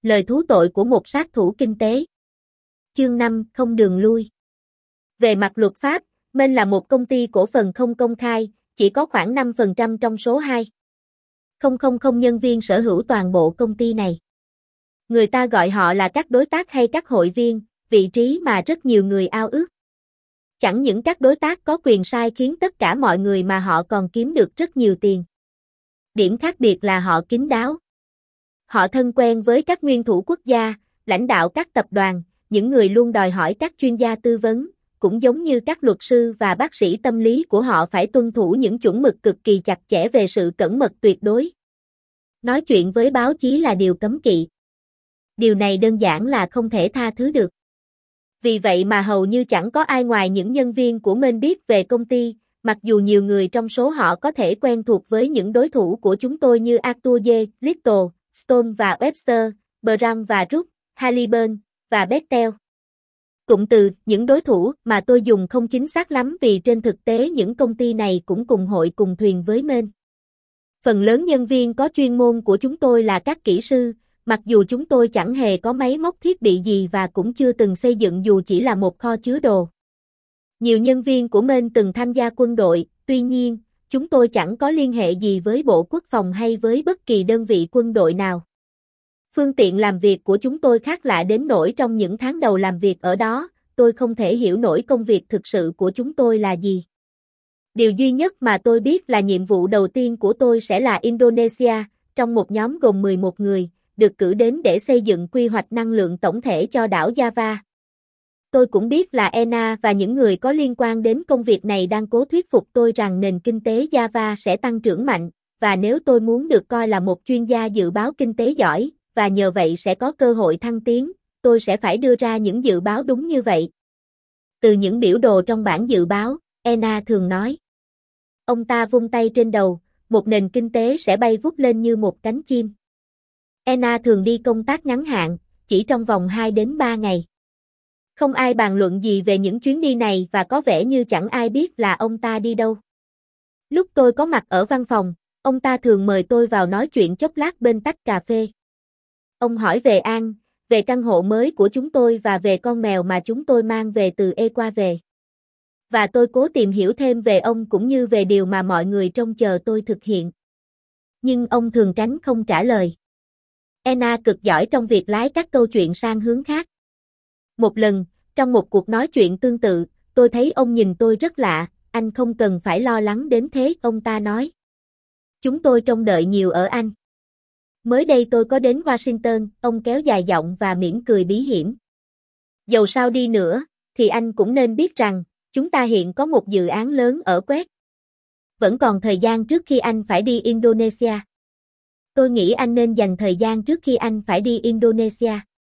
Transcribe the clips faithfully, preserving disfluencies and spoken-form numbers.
Lời thú tội của một sát thủ kinh tế. Chương năm, không đường lui. Về mặt luật pháp, Main là một công ty cổ phần không công khai, chỉ có khoảng năm phần trăm trong số hai nghìn nhân viên sở hữu toàn bộ công ty này. Người ta gọi họ là các đối tác hay các hội viên, vị trí mà rất nhiều người ao ước. Chẳng những các đối tác có quyền sai khiến tất cả mọi người mà họ còn kiếm được rất nhiều tiền. Điểm khác biệt là họ kín đáo. Họ thân quen với các nguyên thủ quốc gia, lãnh đạo các tập đoàn, những người luôn đòi hỏi các chuyên gia tư vấn, cũng giống như các luật sư và bác sĩ tâm lý của họ phải tuân thủ những chuẩn mực cực kỳ chặt chẽ về sự cẩn mật tuyệt đối. Nói chuyện với báo chí là điều cấm kỵ. Điều này đơn giản là không thể tha thứ được. Vì vậy mà hầu như chẳng có ai ngoài những nhân viên của Main biết về công ty, mặc dù nhiều người trong số họ có thể quen thuộc với những đối thủ của chúng tôi như Arthur J. Little, Stone và Webster, Bram và Root, Halliburton và Bechtel. Cụm từ những đối thủ mà tôi dùng không chính xác lắm vì trên thực tế những công ty này cũng cùng hội cùng thuyền với Main. Phần lớn nhân viên có chuyên môn của chúng tôi là các kỹ sư, mặc dù chúng tôi chẳng hề có máy móc thiết bị gì và cũng chưa từng xây dựng dù chỉ là một kho chứa đồ. Nhiều nhân viên của Main từng tham gia quân đội, tuy nhiên, chúng tôi chẳng có liên hệ gì với Bộ Quốc phòng hay với bất kỳ đơn vị quân đội nào. Phương tiện làm việc của chúng tôi khác lạ đến nỗi trong những tháng đầu làm việc ở đó, tôi không thể hiểu nổi công việc thực sự của chúng tôi là gì. Điều duy nhất mà tôi biết là nhiệm vụ đầu tiên của tôi sẽ là Indonesia, trong một nhóm gồm mười một người, được cử đến để xây dựng quy hoạch năng lượng tổng thể cho đảo Java. Tôi cũng biết là e en a và những người có liên quan đến công việc này đang cố thuyết phục tôi rằng nền kinh tế Java sẽ tăng trưởng mạnh, và nếu tôi muốn được coi là một chuyên gia dự báo kinh tế giỏi, và nhờ vậy sẽ có cơ hội thăng tiến, tôi sẽ phải đưa ra những dự báo đúng như vậy. Từ những biểu đồ trong bảng dự báo, e en a thường nói. Ông ta vung tay trên đầu, một nền kinh tế sẽ bay vút lên như một cánh chim. e en a thường đi công tác ngắn hạn, chỉ trong vòng hai đến ba ngày. Không ai bàn luận gì về những chuyến đi này và có vẻ như chẳng ai biết là ông ta đi đâu. Lúc tôi có mặt ở văn phòng, ông ta thường mời tôi vào nói chuyện chốc lát bên tách cà phê. Ông hỏi về An, về căn hộ mới của chúng tôi và về con mèo mà chúng tôi mang về từ Ecuador về. Và tôi cố tìm hiểu thêm về ông cũng như về điều mà mọi người trông chờ tôi thực hiện. Nhưng ông thường tránh không trả lời. e en a cực giỏi trong việc lái các câu chuyện sang hướng khác. Một lần, trong một cuộc nói chuyện tương tự, tôi thấy ông nhìn tôi rất lạ, anh không cần phải lo lắng đến thế, ông ta nói. Chúng tôi trông đợi nhiều ở anh. Mới đây tôi có đến Washington, ông kéo dài giọng và mỉm cười bí hiểm. Dầu sao đi nữa, thì anh cũng nên biết rằng, chúng ta hiện có một dự án lớn ở Quét. Vẫn còn thời gian trước khi anh phải đi Indonesia. Tôi nghĩ anh nên dành thời gian trước khi anh phải đi Indonesia.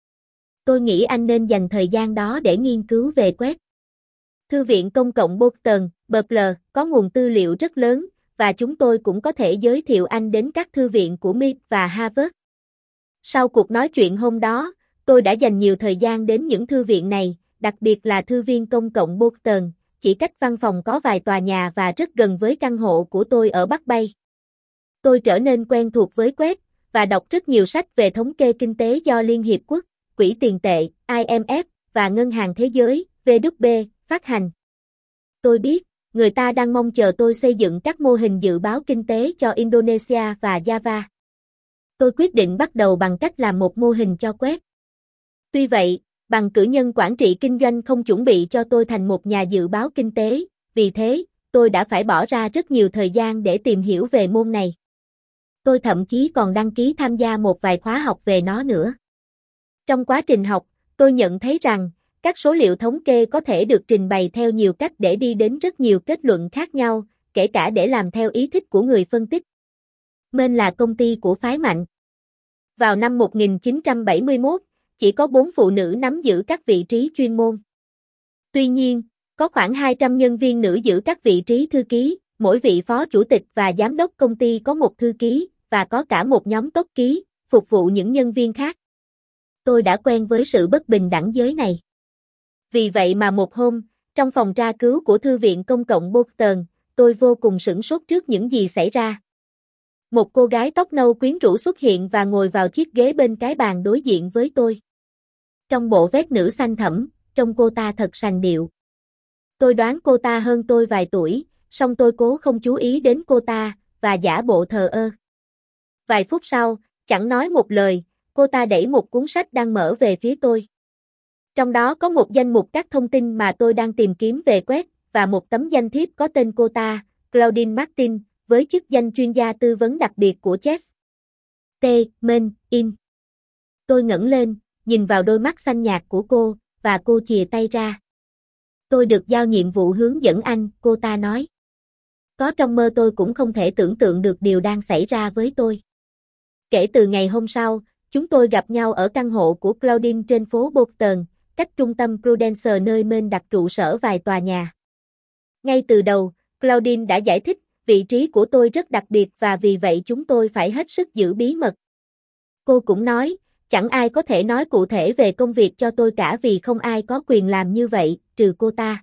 Tôi nghĩ anh nên dành thời gian đó để nghiên cứu về Quét. Thư viện công cộng Boston, Berkeley, có nguồn tư liệu rất lớn, và chúng tôi cũng có thể giới thiệu anh đến các thư viện của em i tê và Harvard. Sau cuộc nói chuyện hôm đó, tôi đã dành nhiều thời gian đến những thư viện này, đặc biệt là thư viện công cộng Boston, chỉ cách văn phòng có vài tòa nhà và rất gần với căn hộ của tôi ở Bắc Bay. Tôi trở nên quen thuộc với Quét, và đọc rất nhiều sách về thống kê kinh tế do Liên Hiệp Quốc, Quỹ tiền tệ, I M F, và Ngân hàng Thế giới, W B, phát hành. Tôi biết, người ta đang mong chờ tôi xây dựng các mô hình dự báo kinh tế cho Indonesia và Java. Tôi quyết định bắt đầu bằng cách làm một mô hình cho Quét. Tuy vậy, bằng cử nhân quản trị kinh doanh không chuẩn bị cho tôi thành một nhà dự báo kinh tế, vì thế, tôi đã phải bỏ ra rất nhiều thời gian để tìm hiểu về môn này. Tôi thậm chí còn đăng ký tham gia một vài khóa học về nó nữa. Trong quá trình học, tôi nhận thấy rằng, các số liệu thống kê có thể được trình bày theo nhiều cách để đi đến rất nhiều kết luận khác nhau, kể cả để làm theo ý thích của người phân tích. Main là công ty của phái mạnh. Vào năm một nghìn chín trăm bảy mươi mốt, chỉ có bốn phụ nữ nắm giữ các vị trí chuyên môn. Tuy nhiên, có khoảng hai trăm nhân viên nữ giữ các vị trí thư ký, mỗi vị phó chủ tịch và giám đốc công ty có một thư ký, và có cả một nhóm tốc ký, phục vụ những nhân viên khác. Tôi đã quen với sự bất bình đẳng giới này. Vì vậy mà một hôm, trong phòng tra cứu của Thư viện công cộng Boston, tôi vô cùng sửng sốt trước những gì xảy ra. Một cô gái tóc nâu quyến rũ xuất hiện và ngồi vào chiếc ghế bên cái bàn đối diện với tôi. Trong bộ vest nữ xanh thẫm, trông cô ta thật sành điệu. Tôi đoán cô ta hơn tôi vài tuổi, song tôi cố không chú ý đến cô ta, và giả bộ thờ ơ. Vài phút sau, chẳng nói một lời, cô ta đẩy một cuốn sách đang mở về phía tôi. Trong đó có một danh mục các thông tin mà tôi đang tìm kiếm về quét, và một tấm danh thiếp có tên cô ta, Claudine Martin, với chức danh chuyên gia tư vấn đặc biệt của Chess. T. Men In. Tôi ngẩng lên, nhìn vào đôi mắt xanh nhạt của cô, và cô chìa tay ra. Tôi được giao nhiệm vụ hướng dẫn anh, cô ta nói. Có trong mơ tôi cũng không thể tưởng tượng được điều đang xảy ra với tôi. Kể từ ngày hôm sau, chúng tôi gặp nhau ở căn hộ của Claudine trên phố Bolton, cách trung tâm Prudence nơi Men đặt trụ sở vài tòa nhà. Ngay từ đầu, Claudine đã giải thích, vị trí của tôi rất đặc biệt và vì vậy chúng tôi phải hết sức giữ bí mật. Cô cũng nói, chẳng ai có thể nói cụ thể về công việc cho tôi cả vì không ai có quyền làm như vậy, trừ cô ta.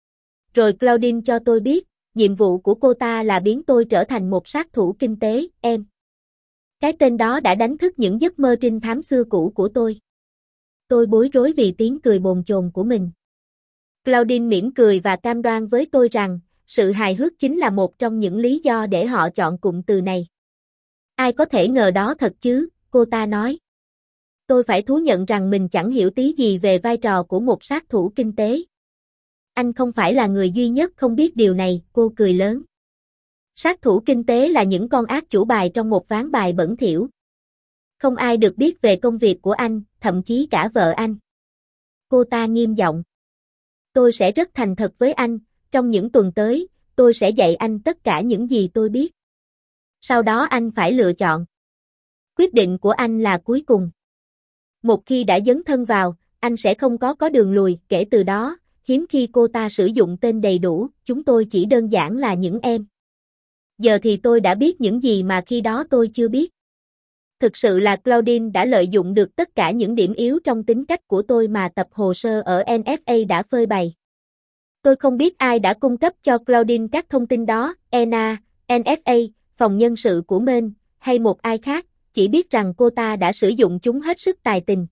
Rồi Claudine cho tôi biết, nhiệm vụ của cô ta là biến tôi trở thành một sát thủ kinh tế, em. Cái tên đó đã đánh thức những giấc mơ trinh thám xưa cũ của tôi. Tôi bối rối vì tiếng cười bồn chồn của mình. Claudine mỉm cười và cam đoan với tôi rằng, sự hài hước chính là một trong những lý do để họ chọn cụm từ này. Ai có thể ngờ đó thật chứ, cô ta nói. Tôi phải thú nhận rằng mình chẳng hiểu tí gì về vai trò của một sát thủ kinh tế. Anh không phải là người duy nhất không biết điều này, cô cười lớn. Sát thủ kinh tế là những con ác chủ bài trong một ván bài bẩn thỉu. Không ai được biết về công việc của anh, thậm chí cả vợ anh. Cô ta nghiêm giọng. Tôi sẽ rất thành thật với anh, trong những tuần tới, tôi sẽ dạy anh tất cả những gì tôi biết. Sau đó anh phải lựa chọn. Quyết định của anh là cuối cùng. Một khi đã dấn thân vào, anh sẽ không có có đường lùi, kể từ đó, hiếm khi cô ta sử dụng tên đầy đủ, chúng tôi chỉ đơn giản là những em. Giờ thì tôi đã biết những gì mà khi đó tôi chưa biết. Thực sự là Claudine đã lợi dụng được tất cả những điểm yếu trong tính cách của tôi mà tập hồ sơ ở en ép a đã phơi bày. Tôi không biết ai đã cung cấp cho Claudine các thông tin đó, en a, en ép a, phòng nhân sự của Men, hay một ai khác, chỉ biết rằng cô ta đã sử dụng chúng hết sức tài tình.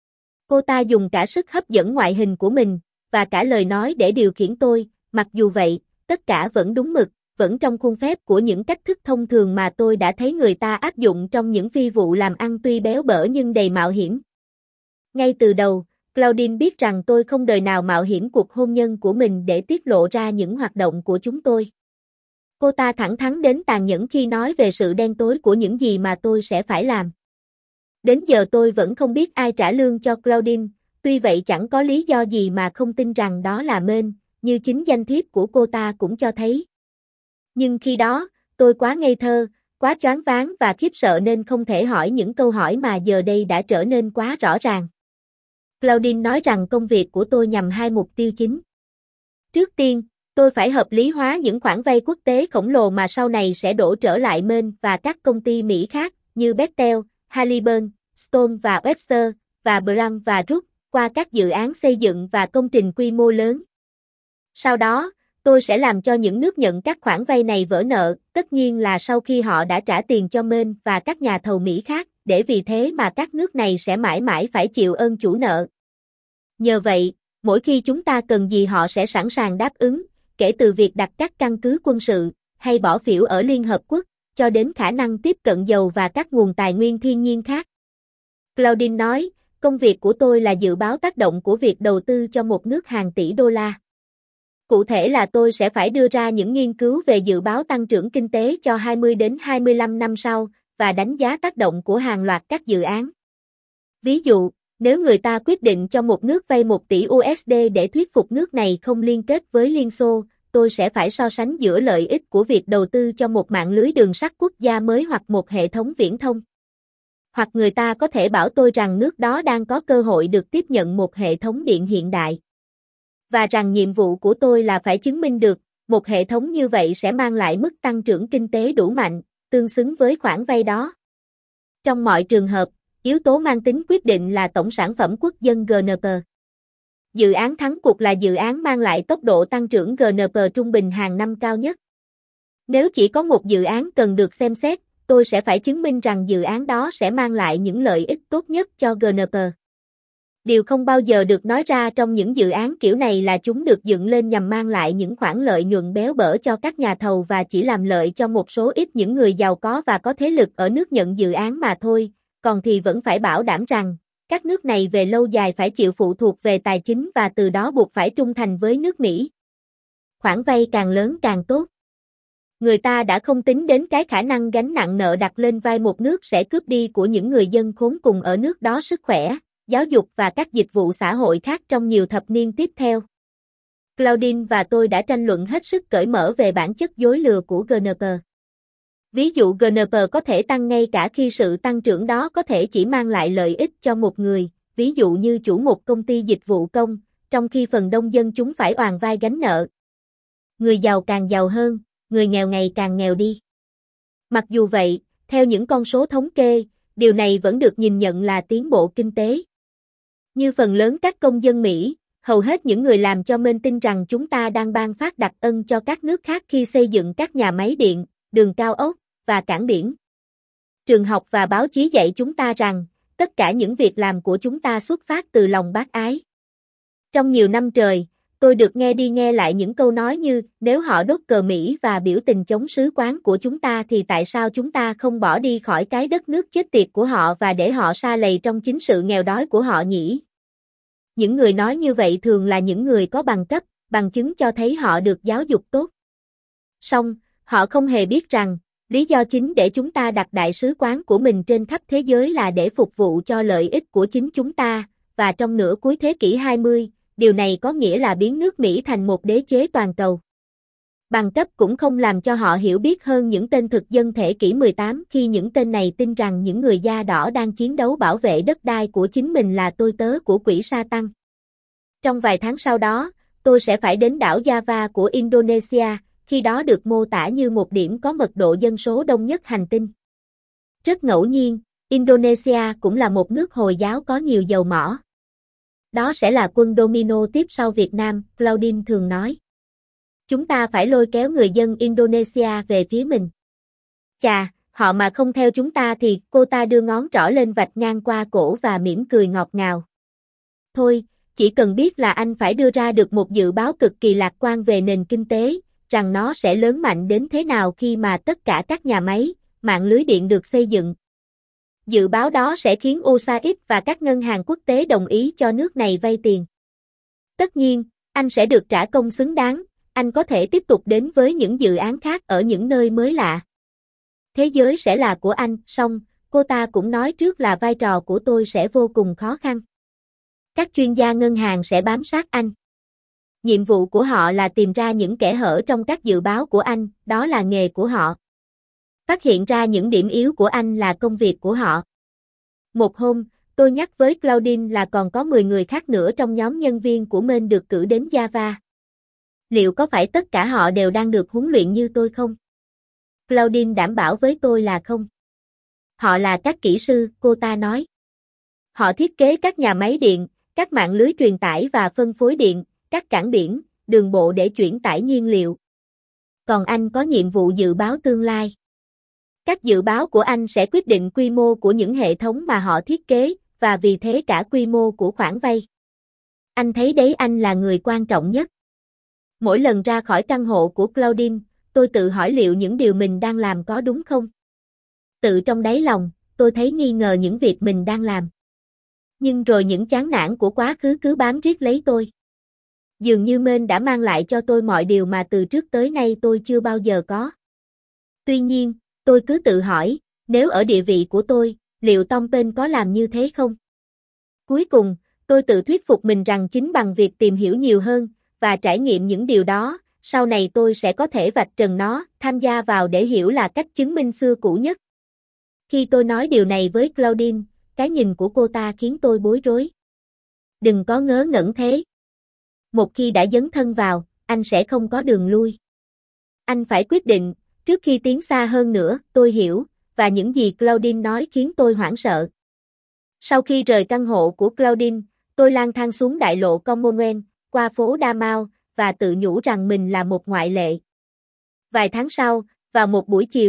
Cô ta dùng cả sức hấp dẫn ngoại hình của mình, và cả lời nói để điều khiển tôi, mặc dù vậy, tất cả vẫn đúng mực, vẫn trong khuôn phép của những cách thức thông thường mà tôi đã thấy người ta áp dụng trong những phi vụ làm ăn tuy béo bở nhưng đầy mạo hiểm. Ngay từ đầu, Claudine biết rằng tôi không đời nào mạo hiểm cuộc hôn nhân của mình để tiết lộ ra những hoạt động của chúng tôi. Cô ta thẳng thắn đến tàn nhẫn khi nói về sự đen tối của những gì mà tôi sẽ phải làm. Đến giờ tôi vẫn không biết ai trả lương cho Claudine, tuy vậy chẳng có lý do gì mà không tin rằng đó là Men, như chính danh thiếp của cô ta cũng cho thấy. Nhưng khi đó, tôi quá ngây thơ, quá choáng váng và khiếp sợ nên không thể hỏi những câu hỏi mà giờ đây đã trở nên quá rõ ràng. Claudine nói rằng công việc của tôi nhằm hai mục tiêu chính. Trước tiên, tôi phải hợp lý hóa những khoản vay quốc tế khổng lồ mà sau này sẽ đổ trở lại Men và các công ty Mỹ khác, như Bechtel, Halliburton, Stone và Webster, và Brown và Root, qua các dự án xây dựng và công trình quy mô lớn. Sau đó, tôi sẽ làm cho những nước nhận các khoản vay này vỡ nợ, tất nhiên là sau khi họ đã trả tiền cho Men và các nhà thầu Mỹ khác, để vì thế mà các nước này sẽ mãi mãi phải chịu ơn chủ nợ. Nhờ vậy, mỗi khi chúng ta cần gì họ sẽ sẵn sàng đáp ứng, kể từ việc đặt các căn cứ quân sự, hay bỏ phiếu ở Liên Hợp Quốc, cho đến khả năng tiếp cận dầu và các nguồn tài nguyên thiên nhiên khác. Claudine nói, công việc của tôi là dự báo tác động của việc đầu tư cho một nước hàng tỷ đô la. Cụ thể là tôi sẽ phải đưa ra những nghiên cứu về dự báo tăng trưởng kinh tế cho hai mươi đến hai mươi lăm năm sau, và đánh giá tác động của hàng loạt các dự án. Ví dụ, nếu người ta quyết định cho một nước vay một tỷ đô la để thuyết phục nước này không liên kết với Liên Xô, tôi sẽ phải so sánh giữa lợi ích của việc đầu tư cho một mạng lưới đường sắt quốc gia mới hoặc một hệ thống viễn thông. Hoặc người ta có thể bảo tôi rằng nước đó đang có cơ hội được tiếp nhận một hệ thống điện hiện đại. Và rằng nhiệm vụ của tôi là phải chứng minh được, một hệ thống như vậy sẽ mang lại mức tăng trưởng kinh tế đủ mạnh, tương xứng với khoản vay đó. Trong mọi trường hợp, yếu tố mang tính quyết định là tổng sản phẩm quốc dân giê en pê. Dự án thắng cuộc là dự án mang lại tốc độ tăng trưởng giê en pê trung bình hàng năm cao nhất. Nếu chỉ có một dự án cần được xem xét, tôi sẽ phải chứng minh rằng dự án đó sẽ mang lại những lợi ích tốt nhất cho giê en pê. Điều không bao giờ được nói ra trong những dự án kiểu này là chúng được dựng lên nhằm mang lại những khoản lợi nhuận béo bở cho các nhà thầu và chỉ làm lợi cho một số ít những người giàu có và có thế lực ở nước nhận dự án mà thôi, còn thì vẫn phải bảo đảm rằng, các nước này về lâu dài phải chịu phụ thuộc về tài chính và từ đó buộc phải trung thành với nước Mỹ. Khoản vay càng lớn càng tốt. Người ta đã không tính đến cái khả năng gánh nặng nợ đặt lên vai một nước sẽ cướp đi của những người dân khốn cùng ở nước đó sức khỏe, giáo dục và các dịch vụ xã hội khác trong nhiều thập niên tiếp theo. Claudine và tôi đã tranh luận hết sức cởi mở về bản chất dối lừa của giê en pê. Ví dụ giê en pê có thể tăng ngay cả khi sự tăng trưởng đó có thể chỉ mang lại lợi ích cho một người, ví dụ như chủ một công ty dịch vụ công, trong khi phần đông dân chúng phải oàn vai gánh nợ. Người giàu càng giàu hơn, người nghèo ngày càng nghèo đi. Mặc dù vậy, theo những con số thống kê, điều này vẫn được nhìn nhận là tiến bộ kinh tế. Như phần lớn các công dân Mỹ, hầu hết những người làm cho mình tin rằng chúng ta đang ban phát đặc ân cho các nước khác khi xây dựng các nhà máy điện, đường cao ốc và cảng biển. Trường học và báo chí dạy chúng ta rằng, tất cả những việc làm của chúng ta xuất phát từ lòng bác ái. Trong nhiều năm trời, tôi được nghe đi nghe lại những câu nói như, nếu họ đốt cờ Mỹ và biểu tình chống sứ quán của chúng ta thì tại sao chúng ta không bỏ đi khỏi cái đất nước chết tiệt của họ và để họ sa lầy trong chính sự nghèo đói của họ nhỉ? Những người nói như vậy thường là những người có bằng cấp, bằng chứng cho thấy họ được giáo dục tốt. Song, họ không hề biết rằng, lý do chính để chúng ta đặt đại sứ quán của mình trên khắp thế giới là để phục vụ cho lợi ích của chính chúng ta, và trong nửa cuối thế kỷ hai mươi, điều này có nghĩa là biến nước Mỹ thành một đế chế toàn cầu. Bằng cấp cũng không làm cho họ hiểu biết hơn những tên thực dân thế kỷ mười tám khi những tên này tin rằng những người da đỏ đang chiến đấu bảo vệ đất đai của chính mình là tôi tớ của quỷ Sa-tăng. Trong vài tháng sau đó, tôi sẽ phải đến đảo Java của Indonesia, khi đó được mô tả như một điểm có mật độ dân số đông nhất hành tinh. Rất ngẫu nhiên, Indonesia cũng là một nước Hồi giáo có nhiều dầu mỏ. Đó sẽ là quân domino tiếp sau Việt Nam, Claudine thường nói. Chúng ta phải lôi kéo người dân Indonesia về phía mình. Chà, họ mà không theo chúng ta thì, cô ta đưa ngón trỏ lên vạch ngang qua cổ và mỉm cười ngọt ngào. Thôi, chỉ cần biết là anh phải đưa ra được một dự báo cực kỳ lạc quan về nền kinh tế, rằng nó sẽ lớn mạnh đến thế nào khi mà tất cả các nhà máy, mạng lưới điện được xây dựng. Dự báo đó sẽ khiến u ét a và các ngân hàng quốc tế đồng ý cho nước này vay tiền. Tất nhiên, anh sẽ được trả công xứng đáng, anh có thể tiếp tục đến với những dự án khác ở những nơi mới lạ. Thế giới sẽ là của anh, song, cô ta cũng nói trước là vai trò của tôi sẽ vô cùng khó khăn. Các chuyên gia ngân hàng sẽ bám sát anh. Nhiệm vụ của họ là tìm ra những kẽ hở trong các dự báo của anh, đó là nghề của họ. Phát hiện ra những điểm yếu của anh là công việc của họ. Một hôm, tôi nhắc với Claudine là còn có mười người khác nữa trong nhóm nhân viên của mình được cử đến Java. Liệu có phải tất cả họ đều đang được huấn luyện như tôi không? Claudine đảm bảo với tôi là không. Họ là các kỹ sư, cô ta nói. Họ thiết kế các nhà máy điện, các mạng lưới truyền tải và phân phối điện, các cảng biển, đường bộ để chuyển tải nhiên liệu. Còn anh có nhiệm vụ dự báo tương lai. Các dự báo của anh sẽ quyết định quy mô của những hệ thống mà họ thiết kế, và vì thế cả quy mô của khoản vay. Anh thấy đấy, anh là người quan trọng nhất. Mỗi lần ra khỏi căn hộ của Claudine, tôi tự hỏi liệu những điều mình đang làm có đúng không? Tự trong đáy lòng, tôi thấy nghi ngờ những việc mình đang làm. Nhưng rồi những chán nản của quá khứ cứ bám riết lấy tôi. Dường như Mên đã mang lại cho tôi mọi điều mà từ trước tới nay tôi chưa bao giờ có. Tuy nhiên, tôi cứ tự hỏi, nếu ở địa vị của tôi, liệu Tom Paine có làm như thế không? Cuối cùng, tôi tự thuyết phục mình rằng chính bằng việc tìm hiểu nhiều hơn, và trải nghiệm những điều đó, sau này tôi sẽ có thể vạch trần nó, tham gia vào để hiểu là cách chứng minh xưa cũ nhất. Khi tôi nói điều này với Claudine, cái nhìn của cô ta khiến tôi bối rối. Đừng có ngớ ngẩn thế. Một khi đã dấn thân vào, anh sẽ không có đường lui. Anh phải quyết định, trước khi tiến xa hơn nữa, tôi hiểu, và những gì Claudine nói khiến tôi hoảng sợ. Sau khi rời căn hộ của Claudine, tôi lang thang xuống đại lộ Commonwealth, qua phố Damao, và tự nhủ rằng mình là một ngoại lệ. Vài tháng sau, vào một buổi chiều,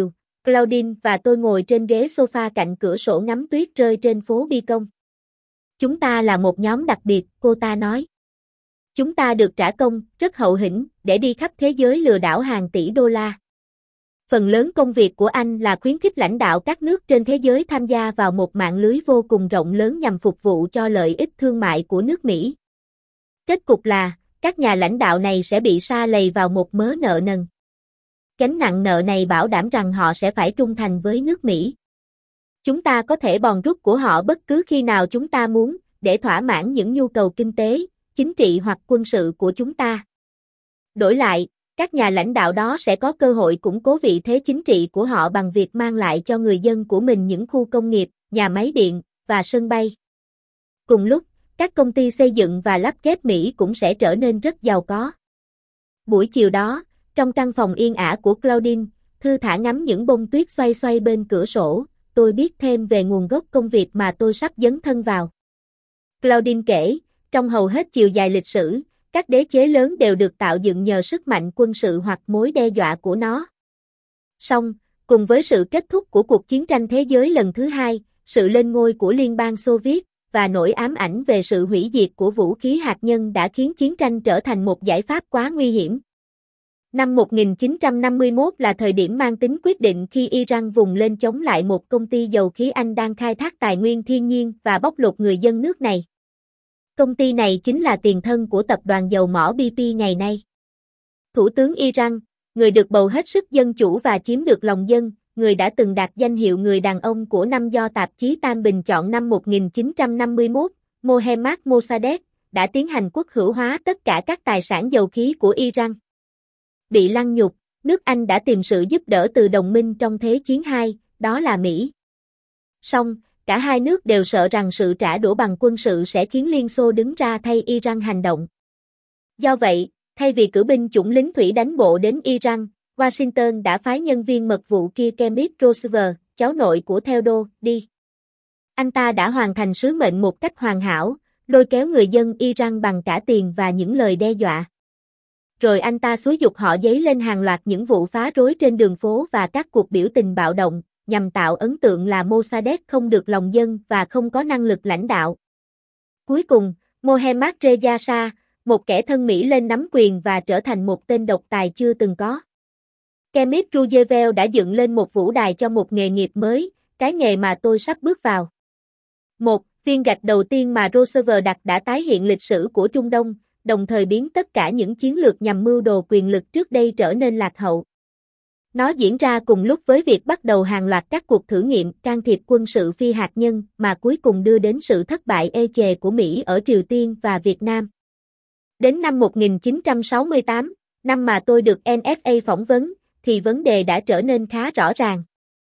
Claudine và tôi ngồi trên ghế sofa cạnh cửa sổ ngắm tuyết rơi trên phố Beacon. Chúng ta là một nhóm đặc biệt, cô ta nói. Chúng ta được trả công, rất hậu hĩnh, để đi khắp thế giới lừa đảo hàng tỷ đô la. Phần lớn công việc của anh là khuyến khích lãnh đạo các nước trên thế giới tham gia vào một mạng lưới vô cùng rộng lớn nhằm phục vụ cho lợi ích thương mại của nước Mỹ. Kết cục là, các nhà lãnh đạo này sẽ bị sa lầy vào một mớ nợ nần. Gánh nặng nợ này bảo đảm rằng họ sẽ phải trung thành với nước Mỹ. Chúng ta có thể bòn rút của họ bất cứ khi nào chúng ta muốn, để thỏa mãn những nhu cầu kinh tế, chính trị hoặc quân sự của chúng ta. Đổi lại, các nhà lãnh đạo đó sẽ có cơ hội củng cố vị thế chính trị của họ bằng việc mang lại cho người dân của mình những khu công nghiệp, nhà máy điện, và sân bay. Cùng lúc, các công ty xây dựng và lắp ghép Mỹ cũng sẽ trở nên rất giàu có. Buổi chiều đó, trong căn phòng yên ả của Claudine, thư thả ngắm những bông tuyết xoay xoay bên cửa sổ, tôi biết thêm về nguồn gốc công việc mà tôi sắp dấn thân vào. Claudine kể, trong hầu hết chiều dài lịch sử, các đế chế lớn đều được tạo dựng nhờ sức mạnh quân sự hoặc mối đe dọa của nó. Song, cùng với sự kết thúc của cuộc chiến tranh thế giới lần thứ hai, sự lên ngôi của Liên bang Xô Viết, và nỗi ám ảnh về sự hủy diệt của vũ khí hạt nhân đã khiến chiến tranh trở thành một giải pháp quá nguy hiểm. Năm một nghìn chín trăm năm mươi mốt là thời điểm mang tính quyết định khi Iran vùng lên chống lại một công ty dầu khí Anh đang khai thác tài nguyên thiên nhiên và bóc lột người dân nước này. Công ty này chính là tiền thân của tập đoàn dầu mỏ bê pê ngày nay. Thủ tướng Iran, người được bầu hết sức dân chủ và chiếm được lòng dân, người đã từng đạt danh hiệu người đàn ông của năm do tạp chí Time bình chọn năm một nghìn chín trăm năm mươi mốt, Mohammad Mossadegh, đã tiến hành quốc hữu hóa tất cả các tài sản dầu khí của Iran. Bị lăng nhục, nước Anh đã tìm sự giúp đỡ từ đồng minh trong Thế chiến hai, đó là Mỹ. Song, cả hai nước đều sợ rằng sự trả đũa bằng quân sự sẽ khiến Liên Xô đứng ra thay Iran hành động. Do vậy, thay vì cử binh chủng lính thủy đánh bộ đến Iran, Washington đã phái nhân viên mật vụ kia Kenneth Roosevelt, cháu nội của Theodore, đi. Anh ta đã hoàn thành sứ mệnh một cách hoàn hảo, lôi kéo người dân Iran bằng cả tiền và những lời đe dọa. Rồi anh ta xúi giục họ dấy lên hàng loạt những vụ phá rối trên đường phố và các cuộc biểu tình bạo động, nhằm tạo ấn tượng là Mossadegh không được lòng dân và không có năng lực lãnh đạo. Cuối cùng, Mohammad Reza Shah, một kẻ thân Mỹ lên nắm quyền và trở thành một tên độc tài chưa từng có. Kenneth Roosevelt đã dựng lên một vũ đài cho một nghề nghiệp mới, cái nghề mà tôi sắp bước vào. Một, viên gạch đầu tiên mà Roosevelt đặt đã tái hiện lịch sử của Trung Đông, đồng thời biến tất cả những chiến lược nhằm mưu đồ quyền lực trước đây trở nên lạc hậu. Nó diễn ra cùng lúc với việc bắt đầu hàng loạt các cuộc thử nghiệm can thiệp quân sự phi hạt nhân mà cuối cùng đưa đến sự thất bại ê chề của Mỹ ở Triều Tiên và Việt Nam. Đến năm một nghìn chín trăm sáu mươi tám, năm mà tôi được en ét a phỏng vấn, thì vấn đề đã trở nên khá rõ ràng.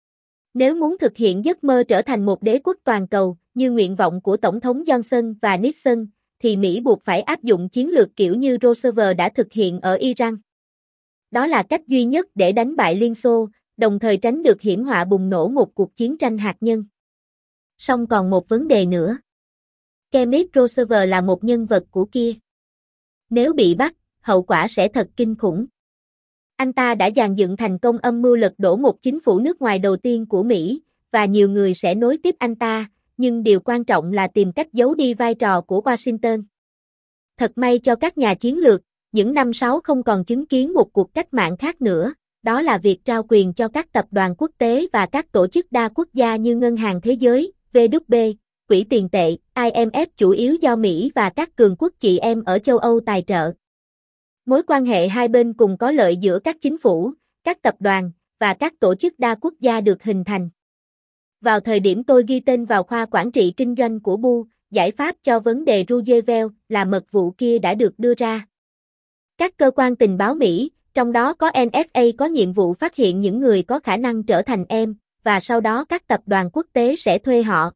Nếu muốn thực hiện giấc mơ trở thành một đế quốc toàn cầu, như nguyện vọng của Tổng thống Johnson và Nixon, thì Mỹ buộc phải áp dụng chiến lược kiểu như Roosevelt đã thực hiện ở Iran. Đó là cách duy nhất để đánh bại Liên Xô, đồng thời tránh được hiểm họa bùng nổ một cuộc chiến tranh hạt nhân. Song còn một vấn đề nữa. Kenneth Roosevelt là một nhân vật của kia. Nếu bị bắt, hậu quả sẽ thật kinh khủng. Anh ta đã dàn dựng thành công âm mưu lật đổ một chính phủ nước ngoài đầu tiên của Mỹ, và nhiều người sẽ nối tiếp anh ta, nhưng điều quan trọng là tìm cách giấu đi vai trò của Washington. Thật may cho các nhà chiến lược, những năm sáu không còn chứng kiến một cuộc cách mạng khác nữa, đó là việc trao quyền cho các tập đoàn quốc tế và các tổ chức đa quốc gia như Ngân hàng Thế giới, vê kép bê, Quỹ tiền tệ, i em ép chủ yếu do Mỹ và các cường quốc chị em ở châu Âu tài trợ. Mối quan hệ hai bên cùng có lợi giữa các chính phủ, các tập đoàn, và các tổ chức đa quốc gia được hình thành. Vào thời điểm tôi ghi tên vào khoa quản trị kinh doanh của Bu, giải pháp cho vấn đề Roosevelt là mật vụ kia đã được đưa ra. Các cơ quan tình báo Mỹ, trong đó có en ét a có nhiệm vụ phát hiện những người có khả năng trở thành em, và sau đó các tập đoàn quốc tế sẽ thuê họ.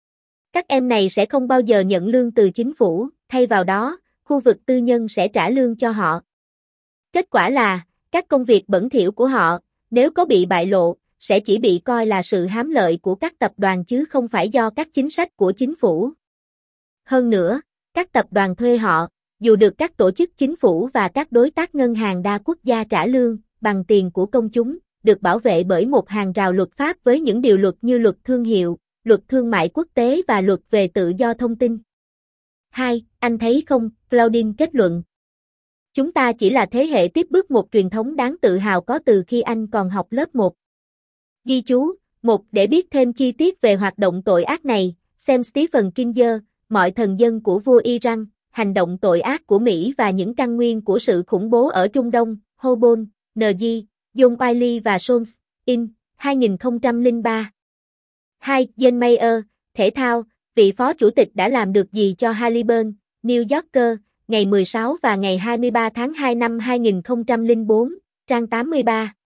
Các em này sẽ không bao giờ nhận lương từ chính phủ, thay vào đó, khu vực tư nhân sẽ trả lương cho họ. Kết quả là, các công việc bẩn thỉu của họ, nếu có bị bại lộ, sẽ chỉ bị coi là sự hám lợi của các tập đoàn chứ không phải do các chính sách của chính phủ. Hơn nữa, các tập đoàn thuê họ, dù được các tổ chức chính phủ và các đối tác ngân hàng đa quốc gia trả lương, bằng tiền của công chúng, được bảo vệ bởi một hàng rào luật pháp với những điều luật như luật thương hiệu, luật thương mại quốc tế và luật về tự do thông tin. hai. Anh thấy không, Claudine kết luận. Chúng ta chỉ là thế hệ tiếp bước một truyền thống đáng tự hào có từ khi anh còn học lớp một. Ghi chú, một. Để biết thêm chi tiết về hoạt động tội ác này, xem Stephen Kinzer, Mọi thần dân của vua Iran, hành động tội ác của Mỹ và những căn nguyên của sự khủng bố ở Trung Đông, Hobon, en giê, John Wiley và Solms, in, hai nghìn không trăm lẻ ba. hai. Jane Mayer, thể thao, vị phó chủ tịch đã làm được gì cho Halliburton, New Yorker, ngày mười sáu và ngày hai mươi ba tháng hai năm hai nghìn không trăm lẻ bốn, trang tám mươi ba.